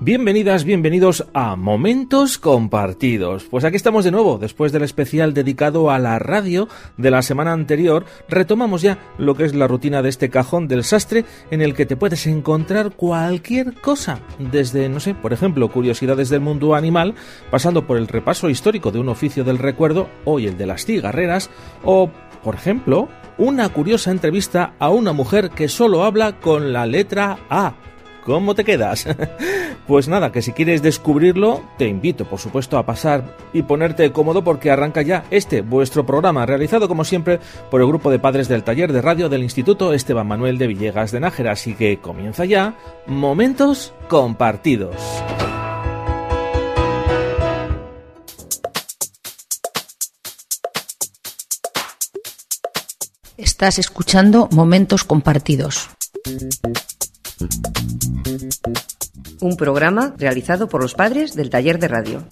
Bienvenidas, bienvenidos a Momentos Compartidos. Pues aquí estamos de nuevo, después del especial dedicado a la radio de la semana anterior. Retomamos ya lo que es la rutina de este cajón del sastre, en el que te puedes encontrar cualquier cosa, desde, no sé, por ejemplo, curiosidades del mundo animal, pasando por el repaso histórico de un oficio del recuerdo, hoy el de las cigarreras, o, por ejemplo, una curiosa entrevista a una mujer que solo habla con la letra A. ¿Cómo te quedas? Pues nada, que si quieres descubrirlo, te invito, por supuesto, a pasar y ponerte cómodo porque arranca ya vuestro programa, realizado como siempre por el grupo de padres del taller de radio del Instituto Esteban Manuel de Villegas de Nájera. Así que comienza ya Momentos Compartidos. Estás escuchando Momentos Compartidos, un programa realizado por los padres del taller de radio.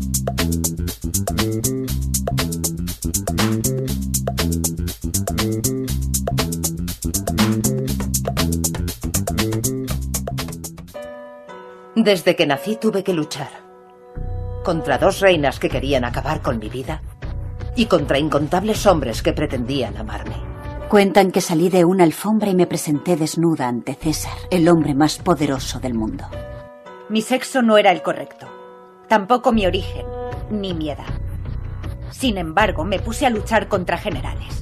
Desde que nací tuve que luchar contra 2 reinas que querían acabar con mi vida y contra incontables hombres que pretendían amarme. Cuentan que salí de una alfombra y me presenté desnuda ante César, el hombre más poderoso del mundo. Mi sexo no era el correcto, tampoco mi origen, ni mi edad. Sin embargo, me puse a luchar contra generales.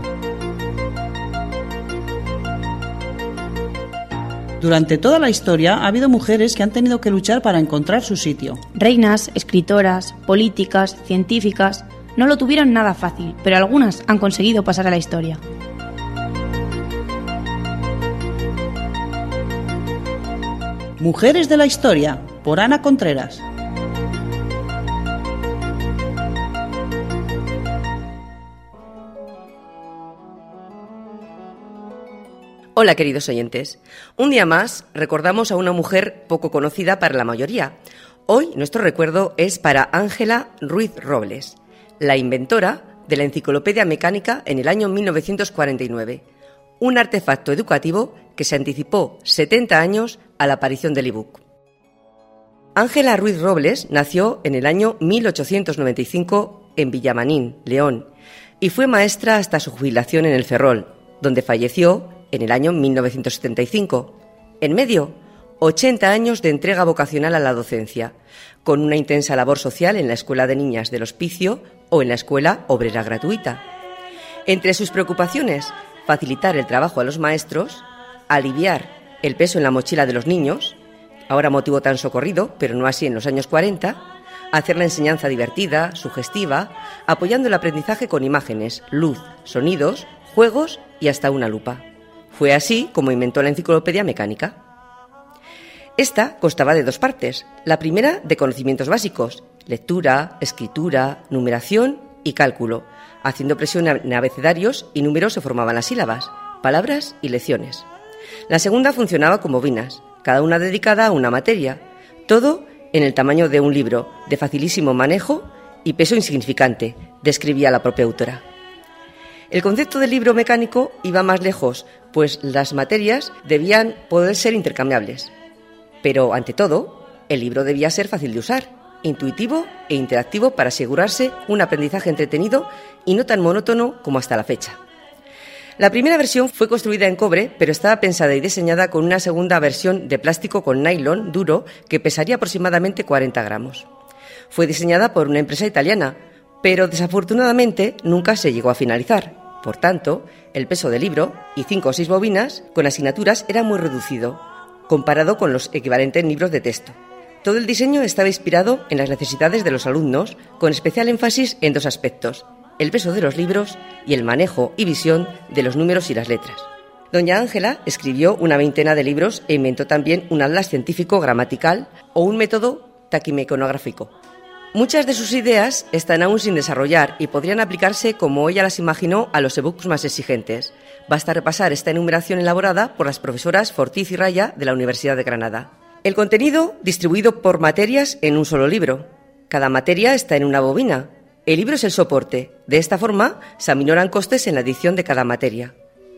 Durante toda la historia ha habido mujeres que han tenido que luchar para encontrar su sitio. Reinas, escritoras, políticas, científicas. No lo tuvieron nada fácil, pero algunas han conseguido pasar a la historia. Mujeres de la historia, por Ana Contreras. Hola, queridos oyentes. Un día más recordamos a una mujer poco conocida para la mayoría. Hoy nuestro recuerdo es para Ángela Ruiz Robles, la inventora de la enciclopedia mecánica en el año 1949, un artefacto educativo que se anticipó 70 años a la aparición del ebook. Ángela Ruiz Robles nació en el año 1895 en Villamanín, León, y fue maestra hasta su jubilación en el Ferrol, donde falleció en el año 1975. En medio, 80 años de entrega vocacional a la docencia, con una intensa labor social en la Escuela de Niñas del Hospicio o en la Escuela Obrera Gratuita. Entre sus preocupaciones, facilitar el trabajo a los maestros, aliviar el peso en la mochila de los niños, ahora motivo tan socorrido, pero no así en los años 40, hacer la enseñanza divertida, sugestiva, apoyando el aprendizaje con imágenes, luz, sonidos, juegos y hasta una lupa. Fue así como inventó la enciclopedia mecánica. Esta constaba de 2 partes. La primera de conocimientos básicos, lectura, escritura, numeración y cálculo. Haciendo presión en abecedarios y números se formaban las sílabas, palabras y lecciones. La segunda funcionaba con bobinas, cada una dedicada a una materia, todo en el tamaño de un libro, de facilísimo manejo y peso insignificante, describía la propia autora. El concepto del libro mecánico iba más lejos, pues las materias debían poder ser intercambiables. Pero, ante todo, el libro debía ser fácil de usar, intuitivo e interactivo para asegurarse un aprendizaje entretenido y no tan monótono como hasta la fecha. La primera versión fue construida en cobre, pero estaba pensada y diseñada con una segunda versión de plástico con nylon duro que pesaría aproximadamente 40 gramos. Fue diseñada por una empresa italiana, pero desafortunadamente nunca se llegó a finalizar. Por tanto, el peso del libro y 5 o 6 bobinas con asignaturas era muy reducido, comparado con los equivalentes libros de texto. Todo el diseño estaba inspirado en las necesidades de los alumnos, con especial énfasis en 2 aspectos: el peso de los libros y el manejo y visión de los números y las letras. Doña Ángela escribió una 20 de libros e inventó también un atlas científico gramatical o un método taquimecanográfico. Muchas de sus ideas están aún sin desarrollar y podrían aplicarse como ella las imaginó a los ebooks más exigentes. Basta repasar esta enumeración elaborada por las profesoras Fortiz y Raya de la Universidad de Granada. El contenido distribuido por materias en un solo libro. Cada materia está en una bobina. El libro es el soporte. De esta forma se aminoran costes en la edición de cada materia.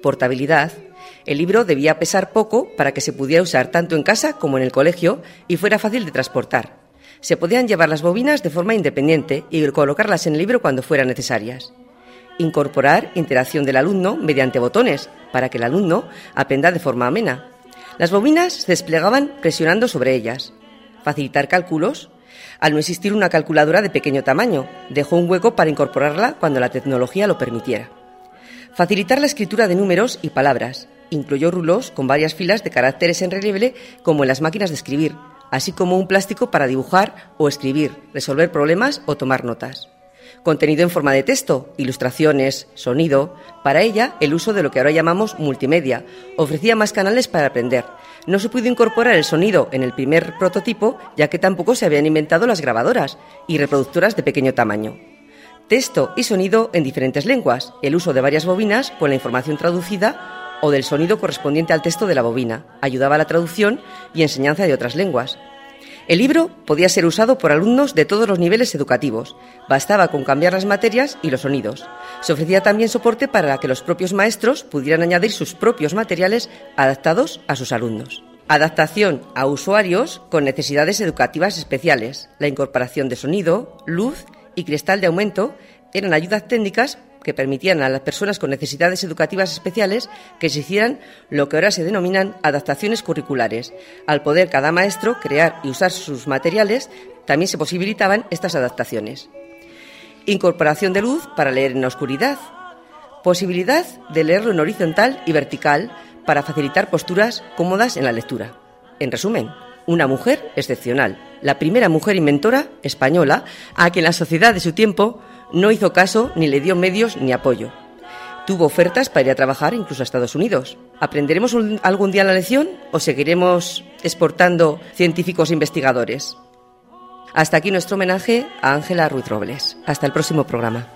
portabilidad. El libro debía pesar poco para que se pudiera usar tanto en casa como en el colegio y fuera fácil de transportar. Se podían llevar las bobinas de forma independiente y colocarlas en el libro cuando fueran necesarias. Incorporar interacción del alumno mediante botones para que el alumno aprenda de forma amena. Las bobinas se desplegaban presionando sobre ellas. Facilitar cálculos. Al no existir una calculadora de pequeño tamaño, dejó un hueco para incorporarla cuando la tecnología lo permitiera. Facilitar la escritura de números y palabras. Incluyó rulos con varias filas de caracteres en relieve como en las máquinas de escribir, así como un plástico para dibujar o escribir, resolver problemas o tomar notas. Contenido en forma de texto, ilustraciones, sonido. Para ella, el uso de lo que ahora llamamos multimedia ofrecía más canales para aprender. No se pudo incorporar el sonido en el primer prototipo, ya que tampoco se habían inventado las grabadoras y reproductoras de pequeño tamaño. Texto y sonido en diferentes lenguas, el uso de varias bobinas con la información traducida o del sonido correspondiente al texto de la bobina, ayudaba a la traducción y enseñanza de otras lenguas. El libro podía ser usado por alumnos de todos los niveles educativos. Bastaba con cambiar las materias y los sonidos. Se ofrecía también soporte para que los propios maestros pudieran añadir sus propios materiales adaptados a sus alumnos. Adaptación a usuarios con necesidades educativas especiales. La incorporación de sonido, luz y cristal de aumento eran ayudas técnicas que permitían a las personas con necesidades educativas especiales que se hicieran lo que ahora se denominan adaptaciones curriculares. Al poder cada maestro crear y usar sus materiales, también se posibilitaban estas adaptaciones. Incorporación de luz para leer en la oscuridad. Posibilidad de leerlo en horizontal y vertical para facilitar posturas cómodas en la lectura. En resumen, una mujer excepcional, la primera mujer inventora española a quien la sociedad de su tiempo no hizo caso ni le dio medios ni apoyo. Tuvo ofertas para ir a trabajar incluso a Estados Unidos. ¿Aprenderemos algún día la lección o seguiremos exportando científicos e investigadores? Hasta aquí nuestro homenaje a Ángela Ruiz Robles. Hasta el próximo programa.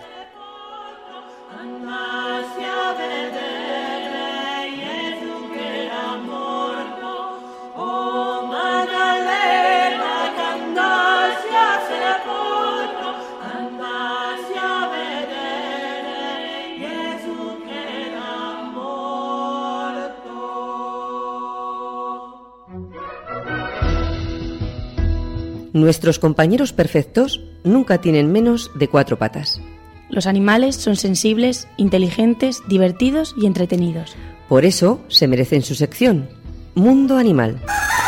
Nuestros compañeros perfectos nunca tienen menos de 4 patas. Los animales son sensibles, inteligentes, divertidos y entretenidos. Por eso se merecen su sección, Mundo Animal.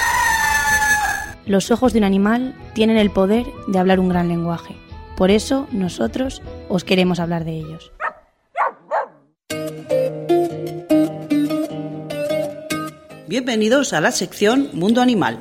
Los ojos de un animal tienen el poder de hablar un gran lenguaje. Por eso nosotros os queremos hablar de ellos. Bienvenidos a la sección Mundo Animal.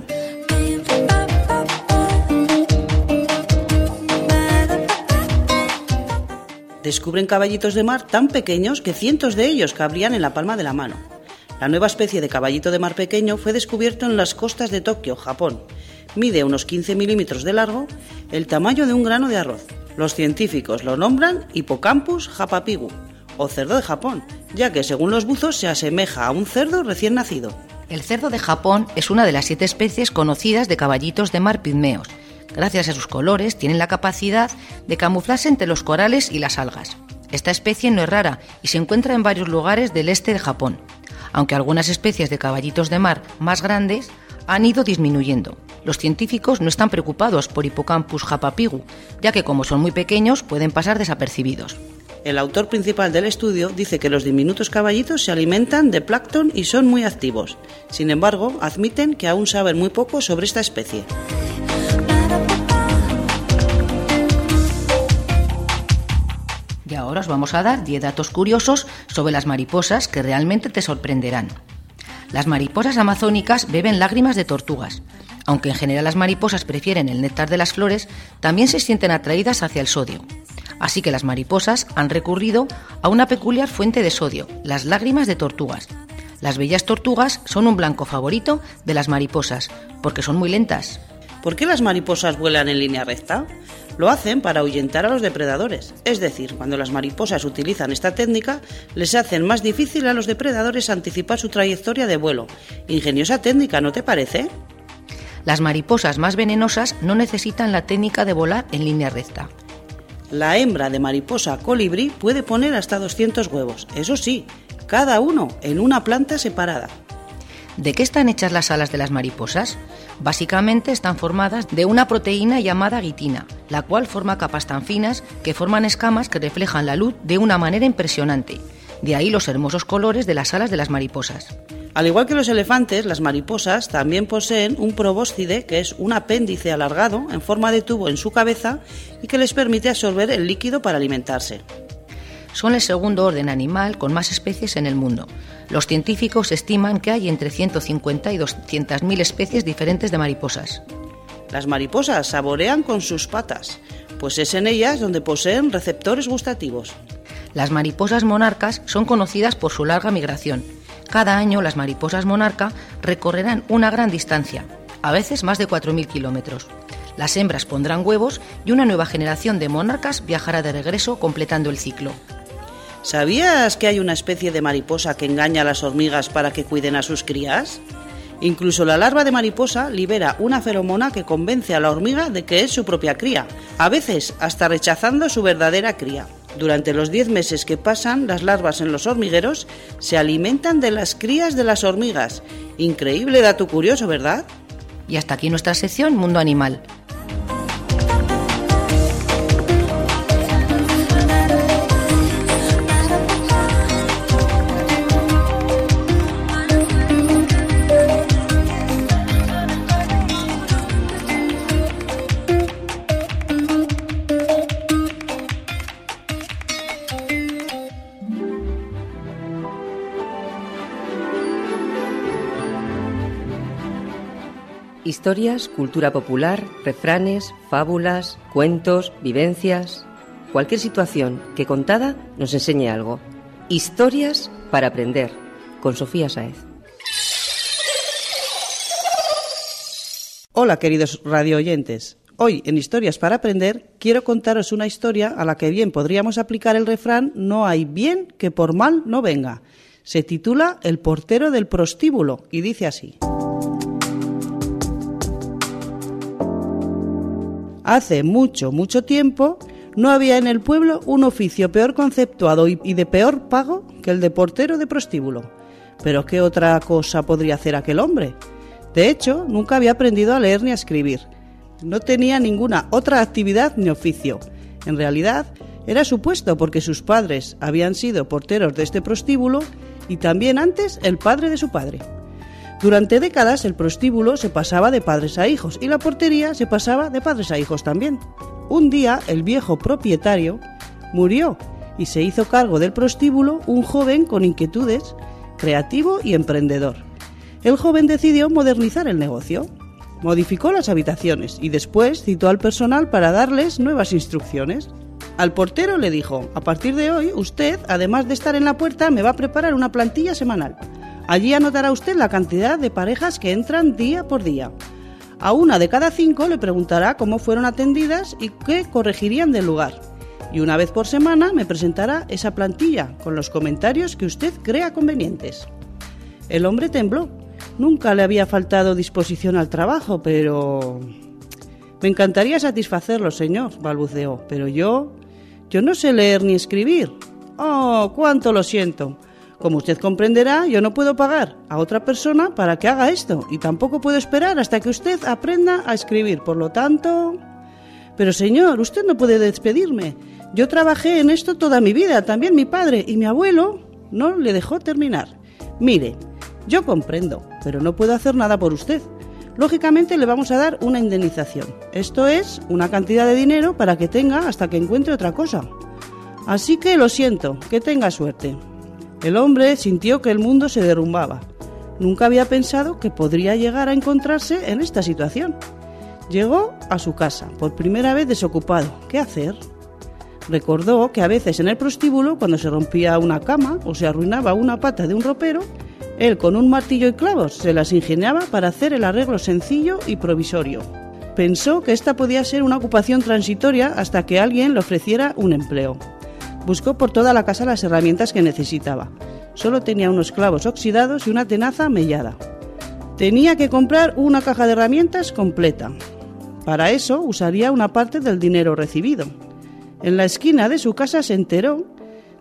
Descubren caballitos de mar tan pequeños que cientos de ellos cabrían en la palma de la mano. La nueva especie de caballito de mar pequeño fue descubierto en las costas de Tokio, Japón. Mide unos 15 milímetros de largo, el tamaño de un grano de arroz. Los científicos lo nombran Hippocampus japapigu, o cerdo de Japón, ya que según los buzos se asemeja a un cerdo recién nacido. El cerdo de Japón es una de las 7 especies conocidas de caballitos de mar pigmeos. Gracias a sus colores, tienen la capacidad de camuflarse entre los corales y las algas. Esta especie no es rara y se encuentra en varios lugares del este de Japón, aunque algunas especies de caballitos de mar más grandes han ido disminuyendo. Los científicos no están preocupados por Hippocampus japapigu, ya que como son muy pequeños pueden pasar desapercibidos. El autor principal del estudio dice que los diminutos caballitos se alimentan de plancton y son muy activos. Sin embargo, admiten que aún saben muy poco sobre esta especie. Y ahora os vamos a dar 10 datos curiosos sobre las mariposas que realmente te sorprenderán. Las mariposas amazónicas beben lágrimas de tortugas. Aunque en general las mariposas prefieren el néctar de las flores, también se sienten atraídas hacia el sodio. Así que las mariposas han recurrido a una peculiar fuente de sodio, las lágrimas de tortugas. Las bellas tortugas son un blanco favorito de las mariposas, porque son muy lentas. ¿Por qué las mariposas vuelan en línea recta? Lo hacen para ahuyentar a los depredadores. Es decir, cuando las mariposas utilizan esta técnica, les hacen más difícil a los depredadores anticipar su trayectoria de vuelo. Ingeniosa técnica, ¿no te parece? Las mariposas más venenosas no necesitan la técnica de volar en línea recta. La hembra de mariposa colibrí puede poner hasta 200 huevos. Eso sí, cada uno en una planta separada. ¿De qué están hechas las alas de las mariposas? Básicamente están formadas de una proteína llamada guitina, la cual forma capas tan finas que forman escamas que reflejan la luz de una manera impresionante. De ahí los hermosos colores de las alas de las mariposas. Al igual que los elefantes, las mariposas también poseen un probóscide, que es un apéndice alargado en forma de tubo en su cabeza y que les permite absorber el líquido para alimentarse. Son el segundo orden animal con más especies en el mundo. Los científicos estiman que hay entre 150 y 200.000 especies diferentes de mariposas. Las mariposas saborean con sus patas, pues es en ellas donde poseen receptores gustativos. Las mariposas monarcas son conocidas por su larga migración. Cada año las mariposas monarca recorrerán una gran distancia, a veces más de 4.000 kilómetros. Las hembras pondrán huevos y una nueva generación de monarcas viajará de regreso completando el ciclo. ¿Sabías que hay una especie de mariposa que engaña a las hormigas para que cuiden a sus crías? Incluso la larva de mariposa libera una feromona que convence a la hormiga de que es su propia cría, a veces hasta rechazando su verdadera cría. Durante los 10 meses que pasan las larvas en los hormigueros, se alimentan de las crías de las hormigas. Increíble dato curioso, ¿verdad? Y hasta aquí nuestra sección Mundo Animal. Historias, cultura popular, refranes, fábulas, cuentos, vivencias... Cualquier situación que contada nos enseñe algo. Historias para aprender, con Sofía Sáez. Hola, queridos radioyentes. Hoy, en Historias para aprender, quiero contaros una historia a la que bien podríamos aplicar el refrán «No hay bien que por mal no venga». Se titula El portero del prostíbulo y dice así. Hace mucho, mucho tiempo, no había en el pueblo un oficio peor conceptuado y de peor pago que el de portero de prostíbulo. ¿Pero qué otra cosa podría hacer aquel hombre? De hecho, nunca había aprendido a leer ni a escribir. No tenía ninguna otra actividad ni oficio. En realidad, era su puesto porque sus padres habían sido porteros de este prostíbulo y también antes el padre de su padre. Durante décadas el prostíbulo se pasaba de padres a hijos y la portería se pasaba de padres a hijos también. Un día el viejo propietario murió y se hizo cargo del prostíbulo un joven con inquietudes, creativo y emprendedor. El joven decidió modernizar el negocio, modificó las habitaciones y después citó al personal para darles nuevas instrucciones. Al portero le dijo: a partir de hoy usted, además de estar en la puerta, me va a preparar una plantilla semanal. Allí anotará usted la cantidad de parejas que entran día por día. A una de cada 5 le preguntará cómo fueron atendidas y qué corregirían del lugar. Y una vez por semana me presentará esa plantilla con los comentarios que usted crea convenientes. El hombre tembló. Nunca le había faltado disposición al trabajo, pero... Me encantaría satisfacerlo, señor, balbuceó, pero yo no sé leer ni escribir. Oh, cuánto lo siento. Como usted comprenderá, yo no puedo pagar a otra persona para que haga esto y tampoco puedo esperar hasta que usted aprenda a escribir. Por lo tanto... Pero señor, usted no puede despedirme. Yo trabajé en esto toda mi vida, también mi padre y mi abuelo no le dejó terminar. Mire, yo comprendo, pero no puedo hacer nada por usted. Lógicamente le vamos a dar una indemnización. Esto es una cantidad de dinero para que tenga hasta que encuentre otra cosa. Así que lo siento, que tenga suerte. El hombre sintió que el mundo se derrumbaba. Nunca había pensado que podría llegar a encontrarse en esta situación. Llegó a su casa, por primera vez desocupado. ¿Qué hacer? Recordó que a veces en el prostíbulo, cuando se rompía una cama o se arruinaba una pata de un ropero, él con un martillo y clavos se las ingeniaba para hacer el arreglo sencillo y provisorio. Pensó que esta podía ser una ocupación transitoria hasta que alguien le ofreciera un empleo. Buscó por toda la casa las herramientas que necesitaba. Solo tenía unos clavos oxidados y una tenaza mellada. Tenía que comprar una caja de herramientas completa. Para eso usaría una parte del dinero recibido. En la esquina de su casa se enteró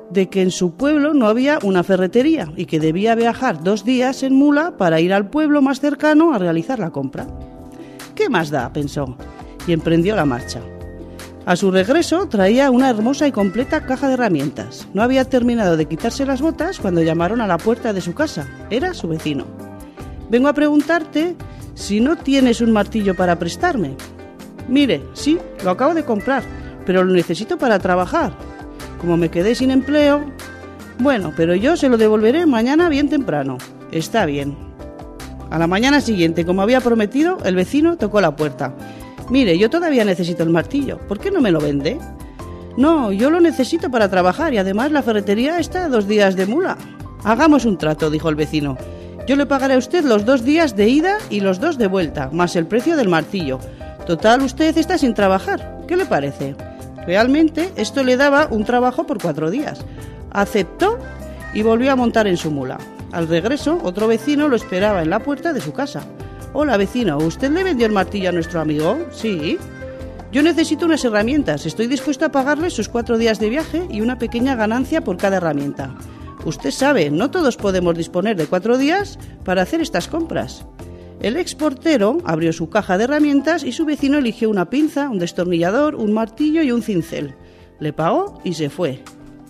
de que en su pueblo no había una ferretería y que debía viajar 2 días en mula para ir al pueblo más cercano a realizar la compra. ¿Qué más da?, pensó, y emprendió la marcha. A su regreso traía una hermosa y completa caja de herramientas. No había terminado de quitarse las botas cuando llamaron a la puerta de su casa. Era su vecino. «Vengo a preguntarte si no tienes un martillo para prestarme». «Mire, sí, lo acabo de comprar, pero lo necesito para trabajar. Como me quedé sin empleo...». «Bueno, pero yo se lo devolveré mañana bien temprano». «Está bien». A la mañana siguiente, como había prometido, el vecino tocó la puerta. «Mire, yo todavía necesito el martillo. ¿Por qué no me lo vende?» «No, yo lo necesito para trabajar y además la ferretería está a 2 días de mula». «Hagamos un trato», dijo el vecino. «Yo le pagaré a usted los 2 días de ida y los 2 de vuelta, más el precio del martillo. Total, usted está sin trabajar. ¿Qué le parece?» Realmente esto le daba un trabajo por 4 días. Aceptó y volvió a montar en su mula. Al regreso, otro vecino lo esperaba en la puerta de su casa. «Hola, vecino, ¿usted le vendió el martillo a nuestro amigo?» «Sí». «Yo necesito unas herramientas. Estoy dispuesto a pagarle sus 4 días de viaje y una pequeña ganancia por cada herramienta. Usted sabe, no todos podemos disponer de 4 días para hacer estas compras». El exportero abrió su caja de herramientas y su vecino eligió una pinza, un destornillador, un martillo y un cincel. Le pagó y se fue.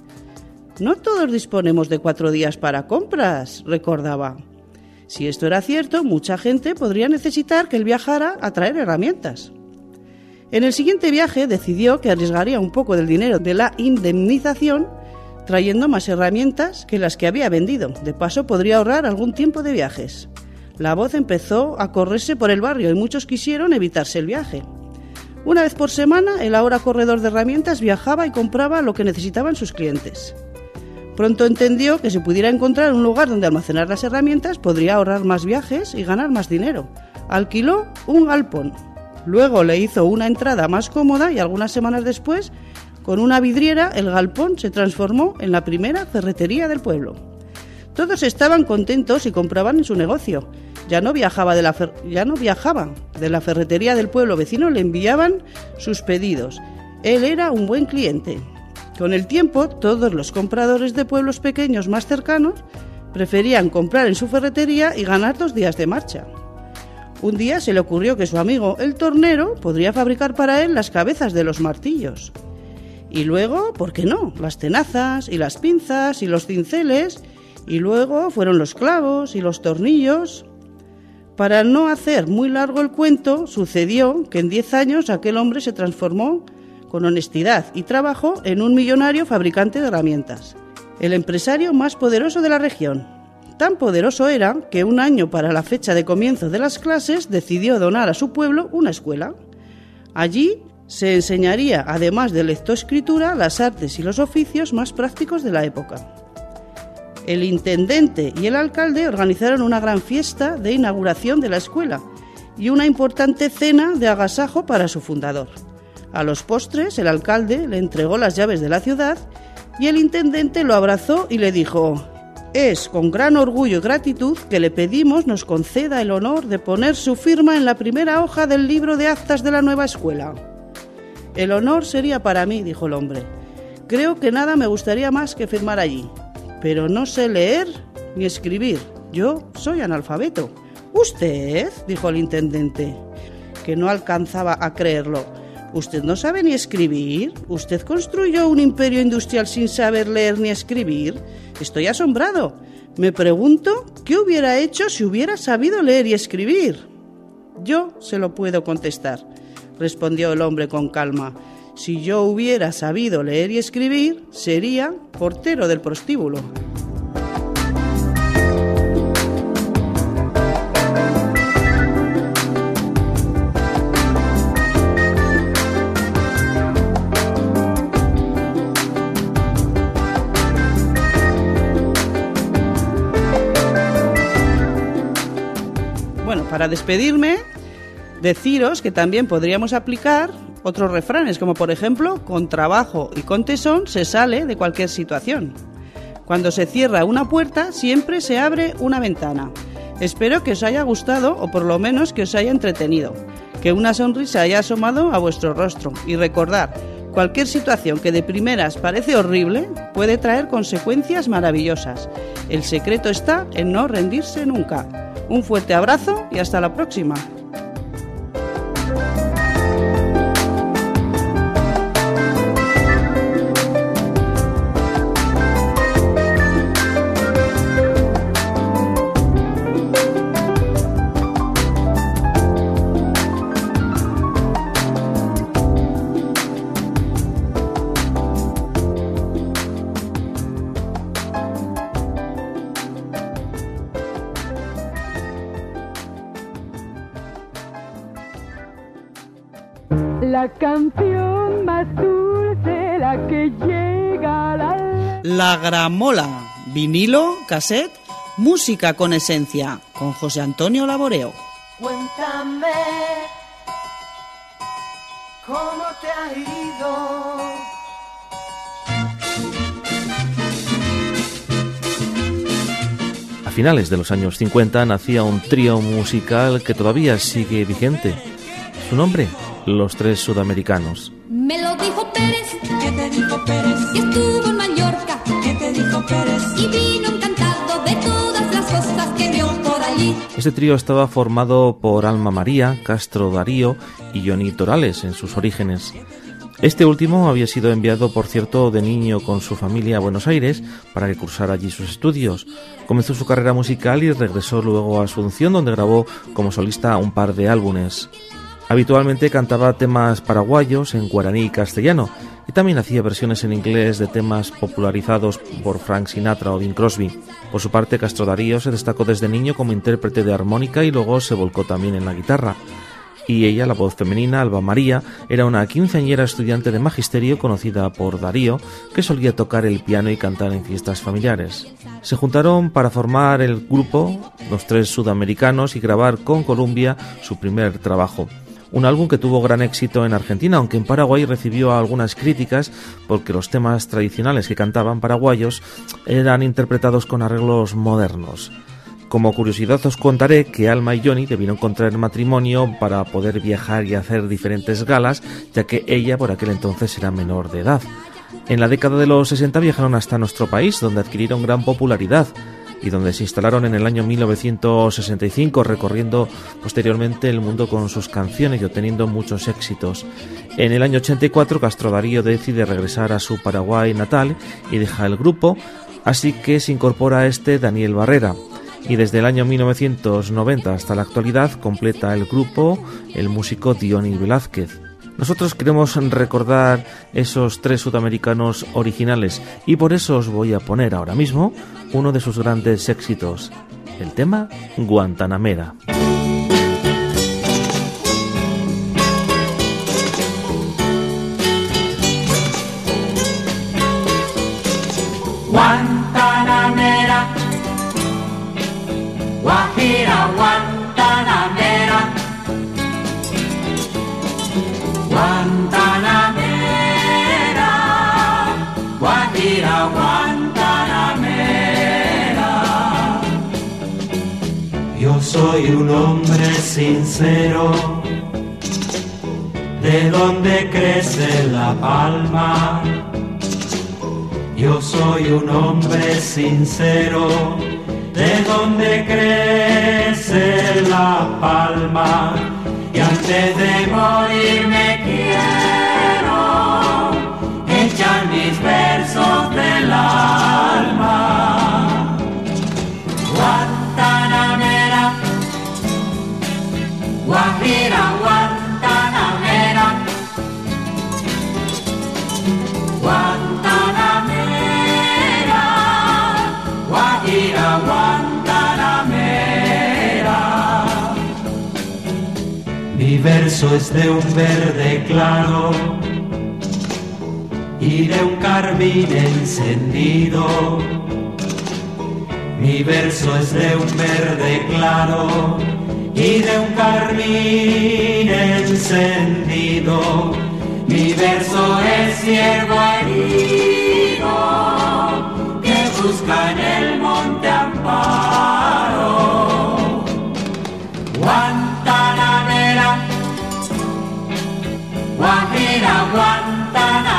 «No todos disponemos de 4 días para compras», recordaba. Si esto era cierto, mucha gente podría necesitar que él viajara a traer herramientas. En el siguiente viaje decidió que arriesgaría un poco del dinero de la indemnización trayendo más herramientas que las que había vendido. De paso podría ahorrar algún tiempo de viajes. La voz empezó a correrse por el barrio y muchos quisieron evitarse el viaje. Una vez por semana, el ahora corredor de herramientas viajaba y compraba lo que necesitaban sus clientes. Pronto entendió que si pudiera encontrar un lugar donde almacenar las herramientas, podría ahorrar más viajes y ganar más dinero. Alquiló un galpón. Luego le hizo una entrada más cómoda y algunas semanas después, con una vidriera, el galpón se transformó en la primera ferretería del pueblo. Todos estaban contentos y compraban en su negocio. Ya no viajaba de la ferretería del pueblo vecino, le enviaban sus pedidos. Él era un buen cliente. Con el tiempo, todos los compradores de pueblos pequeños más cercanos preferían comprar en su ferretería y ganar 2 días de marcha. Un día se le ocurrió que su amigo, el tornero, podría fabricar para él las cabezas de los martillos. Y luego, ¿por qué no?, las tenazas y las pinzas y los cinceles, y luego fueron los clavos y los tornillos. Para no hacer muy largo el cuento, sucedió que en 10 años aquel hombre se transformó con honestidad y trabajo en un millonario fabricante de herramientas, el empresario más poderoso de la región. Tan poderoso era que un año para la fecha de comienzo de las clases decidió donar a su pueblo una escuela. Allí se enseñaría, además de lectoescritura, las artes y los oficios más prácticos de la época. El intendente y el alcalde organizaron una gran fiesta de inauguración de la escuela y una importante cena de agasajo para su fundador. A los postres, el alcalde le entregó las llaves de la ciudad y el intendente lo abrazó y le dijo: «Es con gran orgullo y gratitud que le pedimos nos conceda el honor de poner su firma en la primera hoja del libro de actas de la nueva escuela». «El honor sería para mí», dijo el hombre. «Creo que nada me gustaría más que firmar allí. Pero no sé leer ni escribir. Yo soy analfabeto». «¿Usted?», dijo el intendente, que no alcanzaba a creerlo. «¿Usted no sabe ni escribir? ¿Usted construyó un imperio industrial sin saber leer ni escribir? Estoy asombrado. Me pregunto qué hubiera hecho si hubiera sabido leer y escribir». «Yo se lo puedo contestar», respondió el hombre con calma. «Si yo hubiera sabido leer y escribir, sería portero del prostíbulo». Bueno, para despedirme, deciros que también podríamos aplicar otros refranes, como por ejemplo, con trabajo y con tesón se sale de cualquier situación. Cuando se cierra una puerta, siempre se abre una ventana. Espero que os haya gustado o por lo menos que os haya entretenido, que una sonrisa haya asomado a vuestro rostro. Y recordad, cualquier situación que de primeras parece horrible puede traer consecuencias maravillosas. El secreto está en no rendirse nunca. Un fuerte abrazo y hasta la próxima. La canción más dulce, la que llega a La Gramola, vinilo, cassette, música con esencia, con José Antonio Laboreo. Cuéntame cómo te ha ido. A finales de los años 50 nacía un trío musical que todavía sigue vigente. Su nombre, Los Tres Sudamericanos. Me lo dijo Pérez. ¿Qué te dijo Pérez? Que estuvo en Mallorca. ¿Qué te dijo Pérez? Y vino encantado de todas las cosas que vio por allí. Este trío estaba formado por Alma María, Castro Darío y Johnny Torales en sus orígenes. Este último había sido enviado, por cierto, de niño con su familia a Buenos Aires para que cursara allí sus estudios. Comenzó su carrera musical y regresó luego a Asunción, donde grabó como solista un par de álbumes. Habitualmente cantaba temas paraguayos en guaraní y castellano, y también hacía versiones en inglés de temas popularizados por Frank Sinatra o Bing Crosby. Por su parte, Castro Darío se destacó desde niño como intérprete de armónica y luego se volcó también en la guitarra. Y ella, la voz femenina, Alba María, era una quinceañera estudiante de magisterio conocida por Darío, que solía tocar el piano y cantar en fiestas familiares. Se juntaron para formar el grupo Los Tres Sudamericanos y grabar con Columbia su primer trabajo. Un álbum que tuvo gran éxito en Argentina, aunque en Paraguay recibió algunas críticas porque los temas tradicionales que cantaban paraguayos eran interpretados con arreglos modernos. Como curiosidad os contaré que Alma y Johnny debieron contraer matrimonio para poder viajar y hacer diferentes galas, ya que ella por aquel entonces era menor de edad. En la década de los 60 viajaron hasta nuestro país, donde adquirieron gran popularidad y donde se instalaron en el año 1965, recorriendo posteriormente el mundo con sus canciones y obteniendo muchos éxitos. En el año 84 Castro Darío decide regresar a su Paraguay natal y deja el grupo, así que se incorpora a este Daniel Barrera. Y desde el año 1990 hasta la actualidad completa el grupo el músico Diony Velázquez. Nosotros queremos recordar esos tres sudamericanos originales y por eso os voy a poner ahora mismo uno de sus grandes éxitos, el tema Guantanamera. Guantanamera, Guajira, Guantanamera, Guantanamera, Guajira, Guantanamera. Yo soy un hombre sincero, de donde crece la palma. Yo soy un hombre sincero, de donde crece la palma. Y antes de morir me quiero echar mis versos del alma. Guantanamera, Guajira, Guantanamera, Guantanamera, Guajira, Guantanamera. Mi verso es de un verde claro y de un carmín encendido. Mi verso es de un verde claro y de un carmín encendido. Mi verso es ciervo herido que busca en el monte amparo. Guantanamera, Guajira, Guantanamera,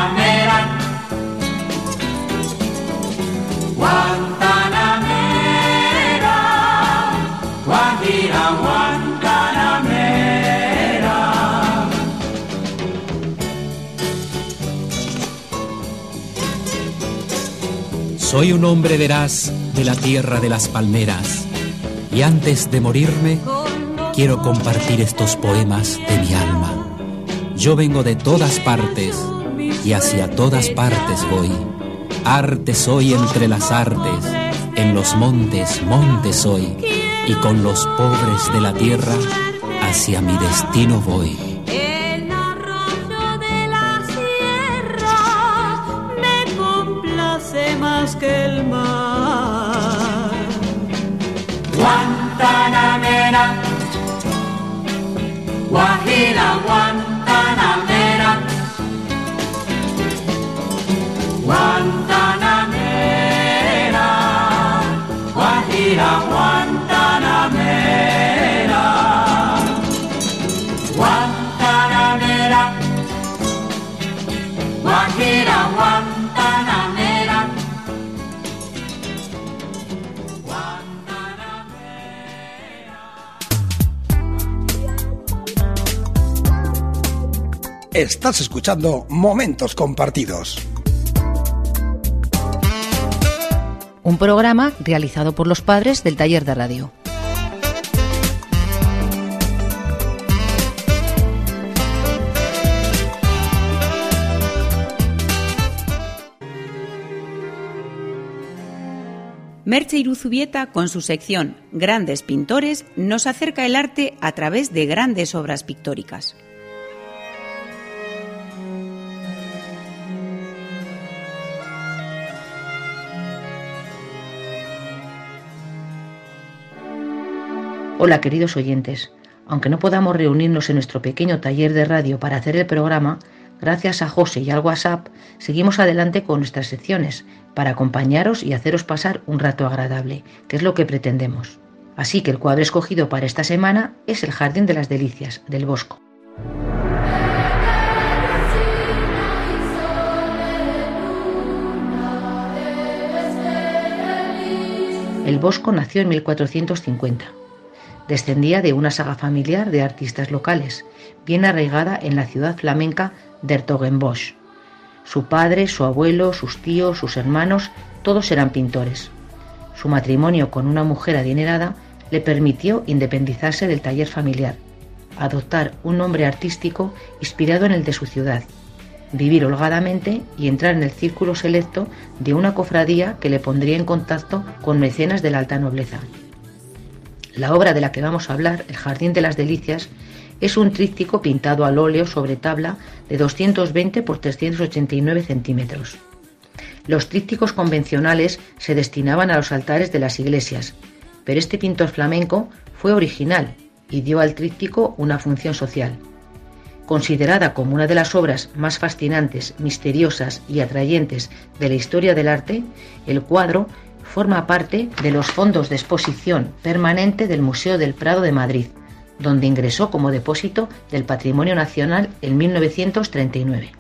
Soy un hombre veraz de la tierra de las palmeras, y antes de morirme quiero compartir estos poemas de mi alma. Yo vengo de todas partes y hacia todas partes voy. Arte soy entre las artes, en los montes, monte soy, y con los pobres de la tierra hacia mi destino voy. El arroyo de la sierra me complace más que el mar. Guantanamera, Guajira, Guantanamera, Guantanamera, Guajira, Guantanamera, Guantanamera, Guajira, Guantanamera. Estás escuchando Momentos Compartidos. Un programa realizado por los padres del taller de radio. Merche Iruzubieta, con su sección Grandes Pintores, nos acerca el arte a través de grandes obras pictóricas. Hola, queridos oyentes. Aunque no podamos reunirnos en nuestro pequeño taller de radio para hacer el programa, gracias a José y al WhatsApp, seguimos adelante con nuestras secciones para acompañaros y haceros pasar un rato agradable, que es lo que pretendemos. Así que el cuadro escogido para esta semana es El Jardín de las Delicias, del Bosco. El Bosco nació en 1450. Descendía de una saga familiar de artistas locales, bien arraigada en la ciudad flamenca de 's-Hertogenbosch. Su padre, su abuelo, sus tíos, sus hermanos, todos eran pintores. Su matrimonio con una mujer adinerada le permitió independizarse del taller familiar, adoptar un nombre artístico inspirado en el de su ciudad, vivir holgadamente y entrar en el círculo selecto de una cofradía que le pondría en contacto con mecenas de la alta nobleza. La obra de la que vamos a hablar, El Jardín de las Delicias, es un tríptico pintado al óleo sobre tabla de 220 por 389 centímetros. Los trípticos convencionales se destinaban a los altares de las iglesias, pero este pintor flamenco fue original y dio al tríptico una función social. Considerada como una de las obras más fascinantes, misteriosas y atrayentes de la historia del arte, el cuadro forma parte de los fondos de exposición permanente del Museo del Prado de Madrid, donde ingresó como depósito del Patrimonio Nacional en 1939.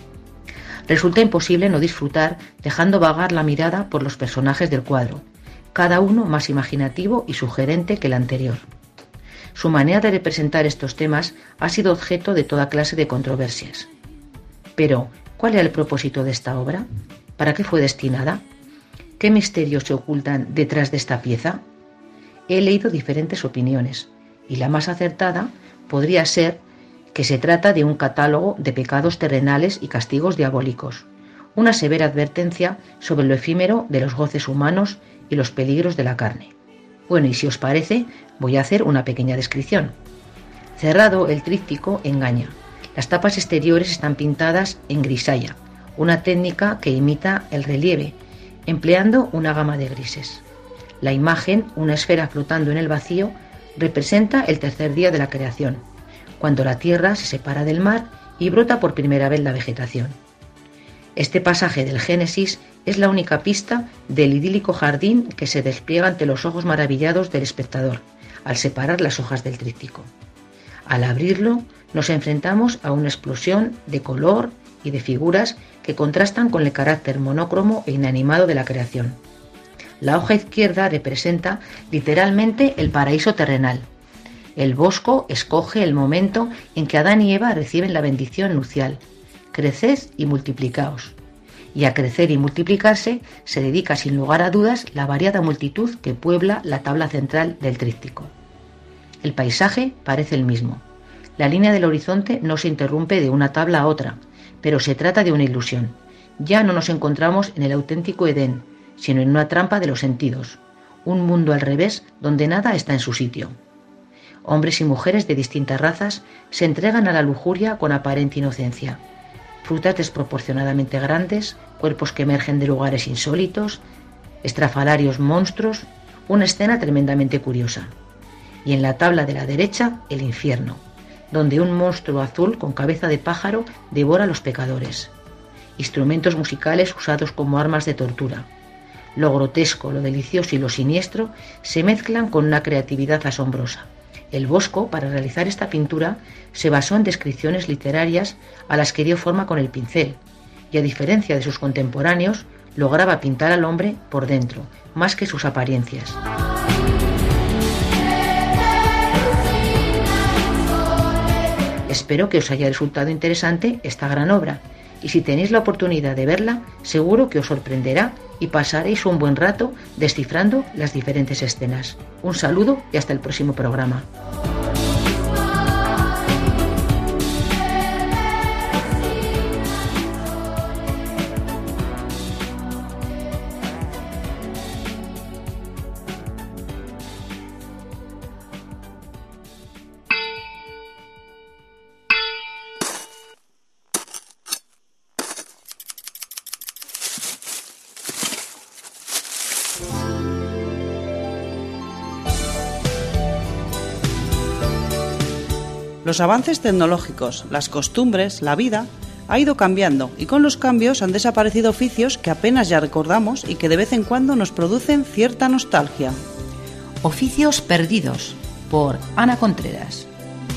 Resulta imposible no disfrutar dejando vagar la mirada por los personajes del cuadro, cada uno más imaginativo y sugerente que el anterior. Su manera de representar estos temas ha sido objeto de toda clase de controversias. Pero, ¿cuál era el propósito de esta obra? ¿Para qué fue destinada? ¿Qué misterios se ocultan detrás de esta pieza? He leído diferentes opiniones, y la más acertada podría ser que se trata de un catálogo de pecados terrenales y castigos diabólicos, una severa advertencia sobre lo efímero de los goces humanos y los peligros de la carne. Bueno, y si os parece, voy a hacer una pequeña descripción. Cerrado, el tríptico engaña. Las tapas exteriores están pintadas en grisalla, una técnica que imita el relieve, empleando una gama de grises. La imagen, una esfera flotando en el vacío, representa el tercer día de la creación, cuando la tierra se separa del mar y brota por primera vez la vegetación. Este pasaje del Génesis es la única pista del idílico jardín que se despliega ante los ojos maravillados del espectador, al separar las hojas del tríptico. Al abrirlo, nos enfrentamos a una explosión de color y de figuras que contrastan con el carácter monócromo e inanimado de la creación. La hoja izquierda representa literalmente el paraíso terrenal. El Bosco escoge el momento en que Adán y Eva reciben la bendición nupcial: creced y multiplicaos. y a crecer y multiplicarse se dedica sin lugar a dudas la variada multitud que puebla la tabla central del tríptico. El paisaje parece el mismo. La línea del horizonte no se interrumpe de una tabla a otra, pero se trata de una ilusión. Ya no nos encontramos en el auténtico Edén, sino en una trampa de los sentidos, un mundo al revés donde nada está en su sitio. Hombres y mujeres de distintas razas se entregan a la lujuria con aparente inocencia. Frutas desproporcionadamente grandes, cuerpos que emergen de lugares insólitos, estrafalarios monstruos, una escena tremendamente curiosa. Y en la tabla de la derecha, el infierno, donde un monstruo azul con cabeza de pájaro devora a los pecadores. Instrumentos musicales usados como armas de tortura. Lo grotesco, lo delicioso y lo siniestro se mezclan con una creatividad asombrosa. El Bosco, para realizar esta pintura, se basó en descripciones literarias a las que dio forma con el pincel, y a diferencia de sus contemporáneos, lograba pintar al hombre por dentro, más que sus apariencias. Espero que os haya resultado interesante esta gran obra, y si tenéis la oportunidad de verla, seguro que os sorprenderá y pasaréis un buen rato descifrando las diferentes escenas. Un saludo y hasta el próximo programa. Los avances tecnológicos, las costumbres, la vida ha ido cambiando y con los cambios han desaparecido oficios que apenas ya recordamos y que de vez en cuando nos producen cierta nostalgia. Oficios perdidos, por Ana Contreras.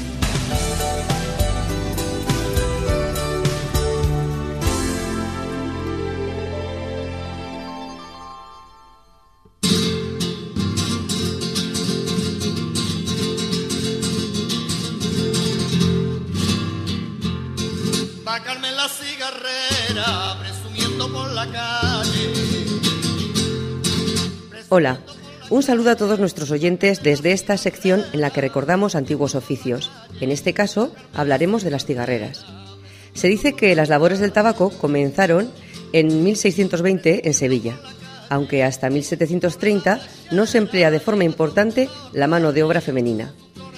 Sacarme la cigarrera, presumiendo por la calle. Hola, un saludo a todos nuestros oyentes desde esta sección en la que recordamos antiguos oficios. En este caso, hablaremos de las cigarreras. Se dice que las labores del tabaco comenzaron en 1620 en Sevilla, aunque hasta 1730 no se emplea de forma importante la mano de obra femenina,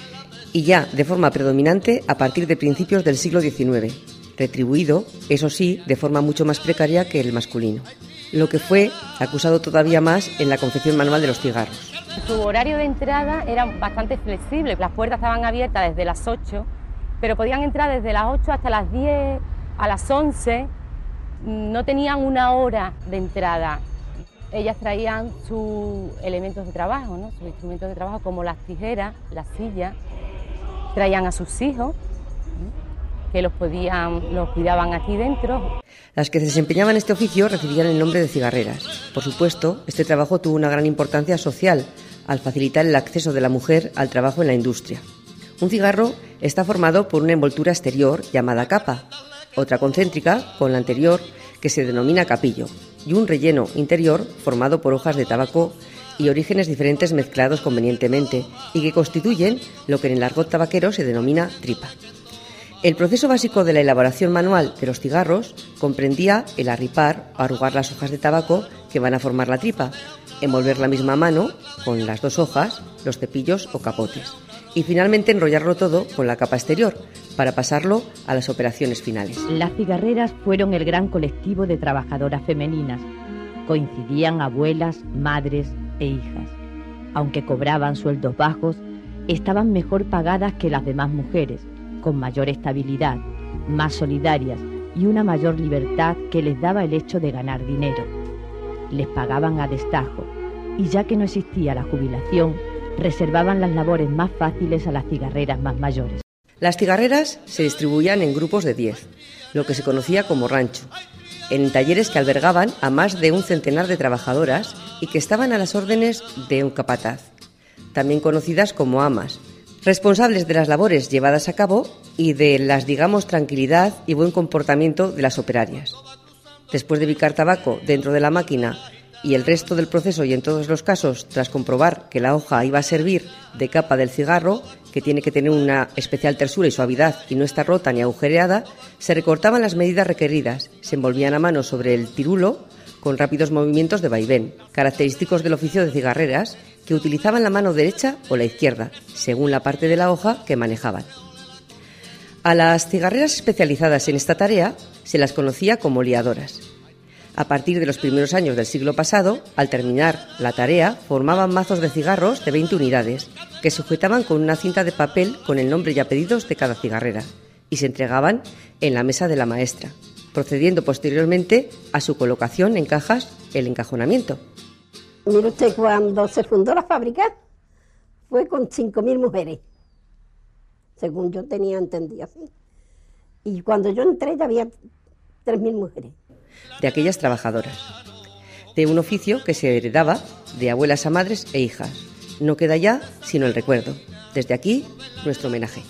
y ya de forma predominante a partir de principios del siglo XIX. Retribuido, eso sí, de forma mucho más precaria que el masculino, lo que fue acusado todavía más en la confección manual de los cigarros. Su horario de entrada era bastante flexible, las puertas estaban abiertas desde las 8, pero podían entrar desde las 8 hasta las 10, a las 11, no tenían una hora de entrada. Ellas traían sus elementos de trabajo, ¿no? Sus instrumentos de trabajo como las tijeras, las sillas, traían a sus hijos, que los cuidaban aquí dentro. Las que desempeñaban este oficio recibían el nombre de cigarreras. Por supuesto, este trabajo tuvo una gran importancia social al facilitar el acceso de la mujer al trabajo en la industria. Un cigarro está formado por una envoltura exterior llamada capa, otra concéntrica con la anterior que se denomina capillo, y un relleno interior formado por hojas de tabaco y orígenes diferentes mezclados convenientemente y que constituyen lo que en el argot tabaquero se denomina tripa. El proceso básico de la elaboración manual de los cigarros comprendía el arripar o arrugar las hojas de tabaco que van a formar la tripa, envolver la misma mano con las dos hojas, los cepillos o capotes, y finalmente enrollarlo todo con la capa exterior para pasarlo a las operaciones finales. Las cigarreras fueron el gran colectivo de trabajadoras femeninas. Coincidían abuelas, madres e hijas. Aunque cobraban sueldos bajos, estaban mejor pagadas que las demás mujeres, con mayor estabilidad, más solidarias y una mayor libertad que les daba el hecho de ganar dinero. Les pagaban a destajo y ya que no existía la jubilación, reservaban las labores más fáciles a las cigarreras más mayores. Las cigarreras se distribuían en grupos de 10, lo que se conocía como rancho, en talleres que albergaban a más de un centenar de trabajadoras y que estaban a las órdenes de un capataz, también conocidas como amas, responsables de las labores llevadas a cabo y de las, digamos, tranquilidad y buen comportamiento de las operarias. Después de picar tabaco dentro de la máquina y el resto del proceso, y en todos los casos tras comprobar que la hoja iba a servir de capa del cigarro, que tiene que tener una especial tersura y suavidad y no está rota ni agujereada, se recortaban las medidas requeridas, se envolvían a mano sobre el tirulo con rápidos movimientos de vaivén, característicos del oficio de cigarreras, que utilizaban la mano derecha o la izquierda, según la parte de la hoja que manejaban. A las cigarreras especializadas en esta tarea se las conocía como liadoras. A partir de los primeros años del siglo pasado, al terminar la tarea, formaban mazos de cigarros de 20 unidades, que sujetaban con una cinta de papel con el nombre y apellidos de cada cigarrera, y se entregaban en la mesa de la maestra, procediendo posteriormente a su colocación en cajas, el encajonamiento. Mire usted, cuando se fundó la fábrica, fue con 5.000 mujeres, según yo tenía entendido así. Y cuando yo entré ya había 3.000 mujeres. De aquellas trabajadoras, de un oficio que se heredaba de abuelas a madres e hijas. No queda ya sino el recuerdo. Desde aquí, nuestro homenaje.